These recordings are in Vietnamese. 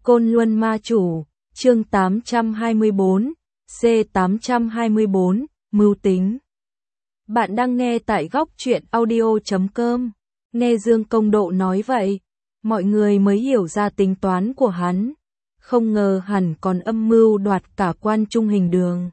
Côn Luân Ma Chủ, chương 824, C824, Mưu Tính. Bạn đang nghe tại góc truyện audio.com. Nghe Dương Công Độ nói vậy, mọi người mới hiểu ra tính toán của hắn. Không ngờ hẳn còn âm mưu đoạt cả Quan Trung Hình Đường.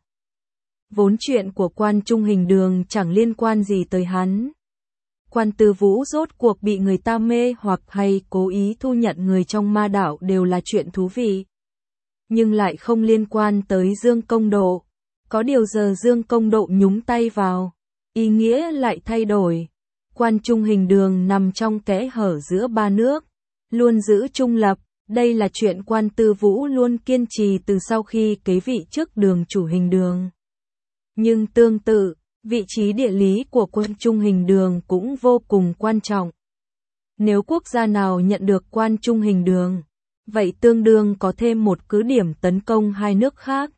Vốn chuyện của Quan Trung Hình Đường chẳng liên quan gì tới hắn. Quan Tư Vũ rốt cuộc bị người ta mê hoặc hay cố ý thu nhận người trong ma đạo đều là chuyện thú vị. Nhưng lại không liên quan tới Dương Công Độ. Có điều giờ Dương Công Độ nhúng tay vào, ý nghĩa lại thay đổi. Quan Trung Hình Đường nằm trong kẽ hở giữa ba nước, luôn giữ trung lập. Đây là chuyện Quan Tư Vũ luôn kiên trì từ sau khi kế vị chức đường chủ Hình Đường. Nhưng tương tự, vị trí địa lý của Quan Trung Hình Đường cũng vô cùng quan trọng. Nếu quốc gia nào nhận được Quan Trung Hình Đường, vậy tương đương có thêm một cứ điểm tấn công hai nước khác.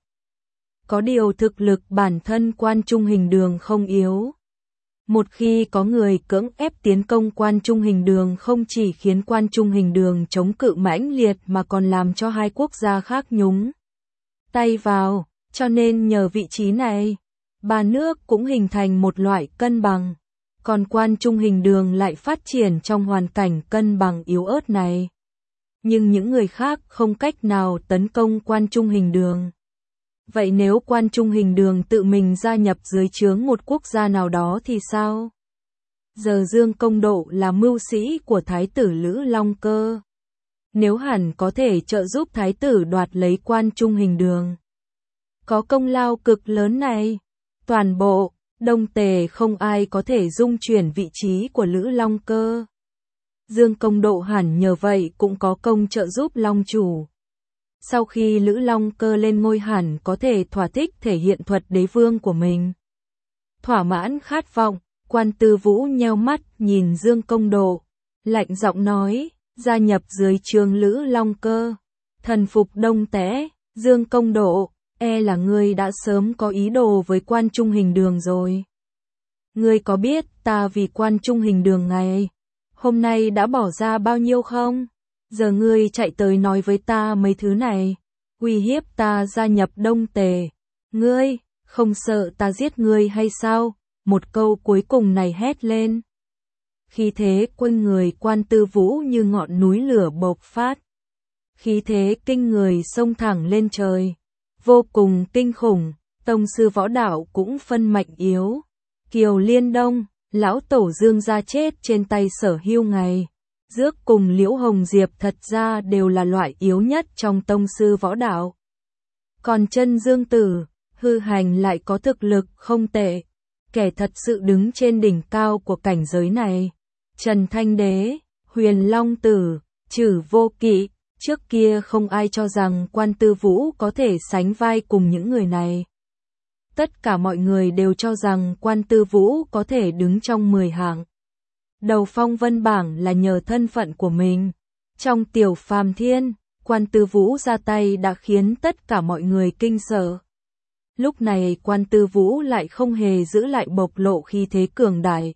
Có điều thực lực bản thân Quan Trung Hình Đường không yếu. Một khi có người cưỡng ép tiến công Quan Trung Hình Đường không chỉ khiến Quan Trung Hình Đường chống cự mãnh liệt mà còn làm cho hai quốc gia khác nhúng tay vào, cho nên nhờ vị trí này, ba nước cũng hình thành một loại cân bằng, còn Quan Trung Hình Đường lại phát triển trong hoàn cảnh cân bằng yếu ớt này. Nhưng những người khác không cách nào tấn công Quan Trung Hình Đường. Vậy nếu Quan Trung Hình Đường tự mình gia nhập dưới trướng một quốc gia nào đó thì sao? Giờ Dương Công Độ là mưu sĩ của Thái tử Lữ Long Cơ. Nếu hẳn có thể trợ giúp Thái tử đoạt lấy Quan Trung Hình Đường. Có công lao cực lớn này. Toàn bộ, Đông Tề không ai có thể dung chuyển vị trí của Lữ Long Cơ. Dương Công Độ hẳn nhờ vậy cũng có công trợ giúp Long Chủ. Sau khi Lữ Long Cơ lên ngôi hẳn có thể thỏa thích thể hiện thuật đế vương của mình. Thỏa mãn khát vọng, Quan Tư Vũ nheo mắt nhìn Dương Công Độ, lạnh giọng nói, gia nhập dưới trướng Lữ Long Cơ, thần phục Đông Tề. Dương Công Độ, e là ngươi đã sớm có ý đồ với Quan Trung Hình Đường rồi. Ngươi có biết ta vì Quan Trung Hình Đường ngày hôm nay đã bỏ ra bao nhiêu không? Giờ ngươi chạy tới nói với ta mấy thứ này, uy hiếp ta gia nhập Đông Tề. Ngươi, không sợ ta giết ngươi hay sao? Một câu cuối cùng này hét lên. Khí thế quanh người Quan Tư Vũ như ngọn núi lửa bộc phát. Khí thế kinh người xông thẳng lên trời. Vô cùng kinh khủng, tông sư võ đạo cũng phân mạnh yếu. Kiều Liên Đông, lão tổ Dương gia chết trên tay Sở Hưu ngày. Dước cùng Liễu Hồng Diệp thật ra đều là loại yếu nhất trong tông sư võ đạo. Còn Chân Dương Tử, Hư Hành lại có thực lực không tệ. Kẻ thật sự đứng trên đỉnh cao của cảnh giới này. Trần Thanh Đế, Huyền Long Tử, Trử Vô Kỵ. Trước kia không ai cho rằng Quan Tư Vũ có thể sánh vai cùng những người này. Tất cả mọi người đều cho rằng Quan Tư Vũ có thể đứng trong 10 hạng đầu phong vân bảng là nhờ thân phận của mình. Trong Tiểu Phàm Thiên, Quan Tư Vũ ra tay đã khiến tất cả mọi người kinh sợ. Lúc này Quan Tư Vũ lại không hề giữ lại bộc lộ khí thế cường đại.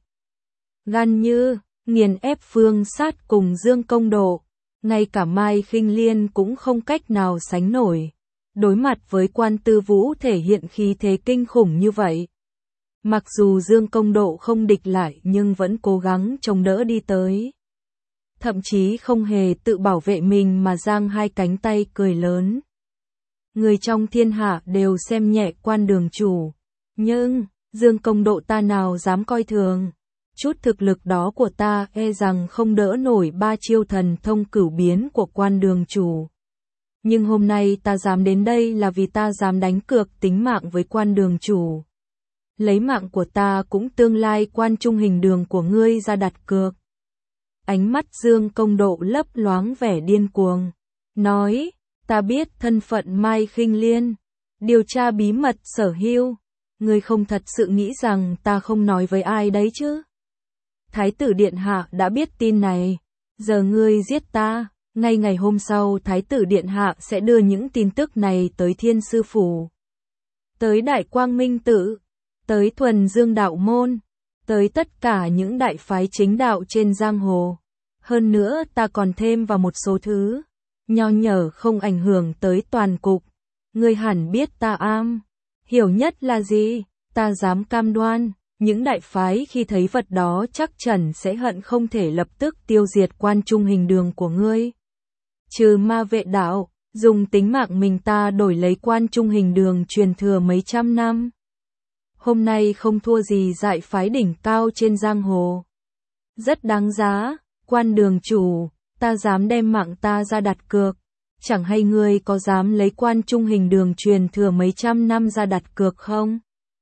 Gan như, nghiền ép Phương Sát cùng Dương Công Độ. Ngay cả Mai Khinh Liên cũng không cách nào sánh nổi. Đối mặt với Quan Tư Vũ thể hiện khí thế kinh khủng như vậy. Mặc dù Dương Công Độ không địch lại nhưng vẫn cố gắng chống đỡ đi tới. Thậm chí không hề tự bảo vệ mình mà giang hai cánh tay cười lớn. Người trong thiên hạ đều xem nhẹ Quan đường chủ. Nhưng, Dương Công Độ ta nào dám coi thường. Chút thực lực đó của ta e rằng không đỡ nổi ba chiêu thần thông cửu biến của Quan đường chủ. Nhưng hôm nay ta dám đến đây là vì ta dám đánh cược tính mạng với Quan đường chủ. Lấy mạng của ta cũng tương lai Quan Trung Hình Đường của ngươi ra đặt cược. Ánh mắt Dương Công Độ lấp loáng vẻ điên cuồng. Nói, ta biết thân phận Mai Khinh Liên. Điều tra bí mật Sở Hưu. Ngươi không thật sự nghĩ rằng ta không nói với ai đấy chứ? Thái tử Điện Hạ đã biết tin này. Giờ ngươi giết ta. Ngay ngày hôm sau Thái tử Điện Hạ sẽ đưa những tin tức này tới Thiên Sư Phủ. Tới Đại Quang Minh Tự. Tới Thuần Dương Đạo Môn. Tới tất cả những đại phái chính đạo trên giang hồ. Hơn nữa ta còn thêm vào một số thứ. nho nhỏ không ảnh hưởng tới toàn cục. Ngươi hẳn biết ta am hiểu nhất là gì, ta dám cam đoan, những đại phái khi thấy vật đó chắc chắn sẽ hận không thể lập tức tiêu diệt Quan Trung Hình Đường của ngươi. Trừ Ma Vệ đạo, dùng tính mạng mình ta đổi lấy Quan Trung Hình Đường truyền thừa mấy trăm năm. Hôm nay không thua gì đại phái đỉnh cao trên giang hồ. Rất đáng giá, Quan đường chủ, ta dám đem mạng ta ra đặt cược. Chẳng hay ngươi có dám lấy Quan Trung Hình Đường truyền thừa mấy trăm năm ra đặt cược không?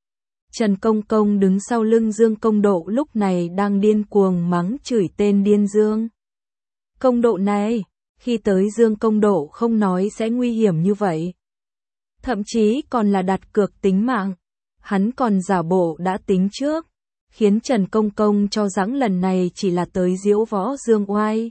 Trần Công Công đứng sau lưng Dương Công Độ lúc này đang điên cuồng mắng chửi tên điên Dương. Công Độ này, khi tới Dương Công Độ không nói sẽ nguy hiểm như vậy. Thậm chí còn là đặt cược tính mạng. Hắn còn giả bộ đã tính trước, khiến Trần Công Công cho rằng lần này chỉ là tới diễu võ dương oai.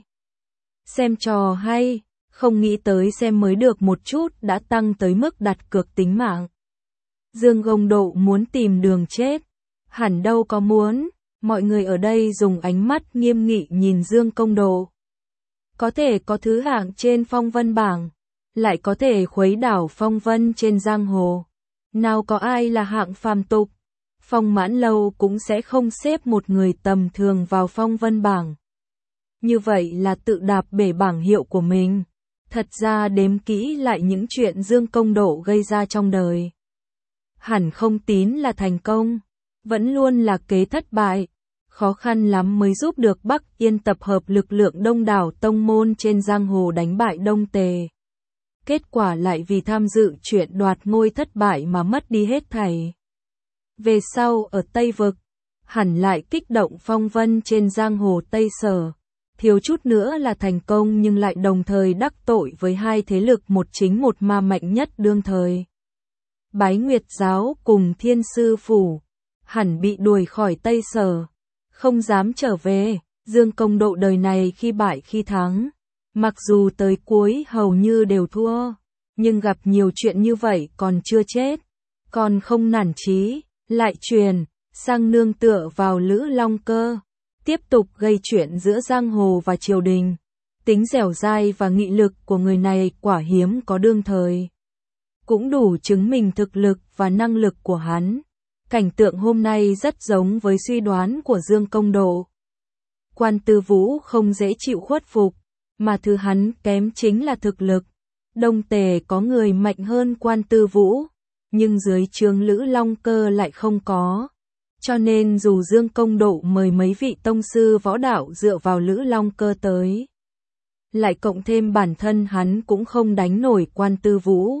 Xem trò hay, không nghĩ tới xem mới được một chút đã tăng tới mức đặt cược tính mạng. Dương Công Độ muốn tìm đường chết, hẳn đâu có muốn, mọi người ở đây dùng ánh mắt nghiêm nghị nhìn Dương Công Độ. Có thể có thứ hạng trên phong vân bảng, lại có thể khuấy đảo phong vân trên giang hồ. Nào có ai là hạng phàm tục, Phong Mãn Lâu cũng sẽ không xếp một người tầm thường vào phong vân bảng. Như vậy là tự đạp bể bảng hiệu của mình. Thật ra đếm kỹ lại những chuyện Dương Công Độ gây ra trong đời. Hẳn không tín là thành công, vẫn luôn là kế thất bại. Khó khăn lắm mới giúp được Bắc Yên tập hợp lực lượng đông đảo tông môn trên giang hồ đánh bại Đông Tề. Kết quả lại vì tham dự chuyện đoạt ngôi thất bại mà mất đi hết thảy. Về sau ở Tây Vực, hẳn lại kích động phong vân trên giang hồ Tây Sở. Thiếu chút nữa là thành công nhưng lại đồng thời đắc tội với hai thế lực một chính một ma mạnh nhất đương thời. Bái Nguyệt Giáo cùng Thiên Sư Phủ, hẳn bị đuổi khỏi Tây Sở, không dám trở về. Dương Công Độ đời này khi bại khi thắng. Mặc dù tới cuối hầu như đều thua, nhưng gặp nhiều chuyện như vậy còn chưa chết, còn không nản chí, lại truyền sang nương tựa vào Lữ Long Cơ, tiếp tục gây chuyện giữa giang hồ và triều đình. Tính dẻo dai và nghị lực của người này quả hiếm có đương thời, cũng đủ chứng minh thực lực và năng lực của hắn. Cảnh tượng hôm nay rất giống với suy đoán của Dương Công Độ. Quan Tư Vũ không dễ chịu khuất phục, mà thứ hắn kém chính là thực lực. Đông Tề có người mạnh hơn Quan Tư Vũ, nhưng dưới trướng Lữ Long Cơ lại không có. Cho nên dù Dương Công Độ mời mấy vị tông sư võ đạo dựa vào Lữ Long Cơ tới, lại cộng thêm bản thân hắn cũng không đánh nổi Quan Tư Vũ.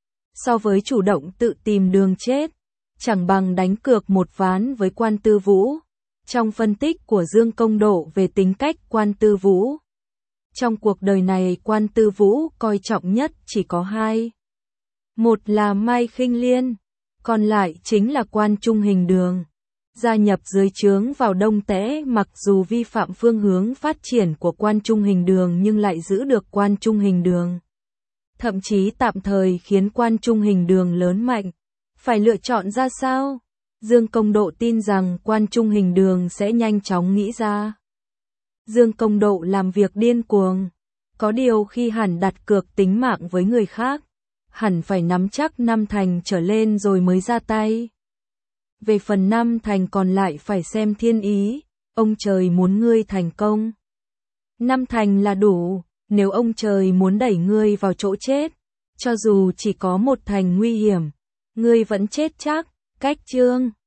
So với chủ động tự tìm đường chết, chẳng bằng đánh cược một ván với Quan Tư Vũ. Trong phân tích của Dương Công Độ về tính cách Quan Tư Vũ, trong cuộc đời này Quan Tư Vũ coi trọng nhất chỉ có hai. Một là Mai Khinh Liên, còn lại chính là Quan Trung Hình Đường. Gia nhập dưới trướng vào Đông Tễ mặc dù vi phạm phương hướng phát triển của Quan Trung Hình Đường nhưng lại giữ được Quan Trung Hình Đường. Thậm chí tạm thời khiến Quan Trung Hình Đường lớn mạnh. Phải lựa chọn ra sao? Dương Công Độ tin rằng Quan Trung Hình Đường sẽ nhanh chóng nghĩ ra. Dương Công Độ làm việc điên cuồng. Có điều khi hẳn đặt cược tính mạng với người khác, hẳn phải nắm chắc 5 thành trở lên rồi mới ra tay. Về phần 5 thành còn lại phải xem thiên ý, ông trời muốn ngươi thành công. 5 thành là đủ, nếu ông trời muốn đẩy ngươi vào chỗ chết, cho dù chỉ có 1 thành nguy hiểm, ngươi vẫn chết chắc. Cách chương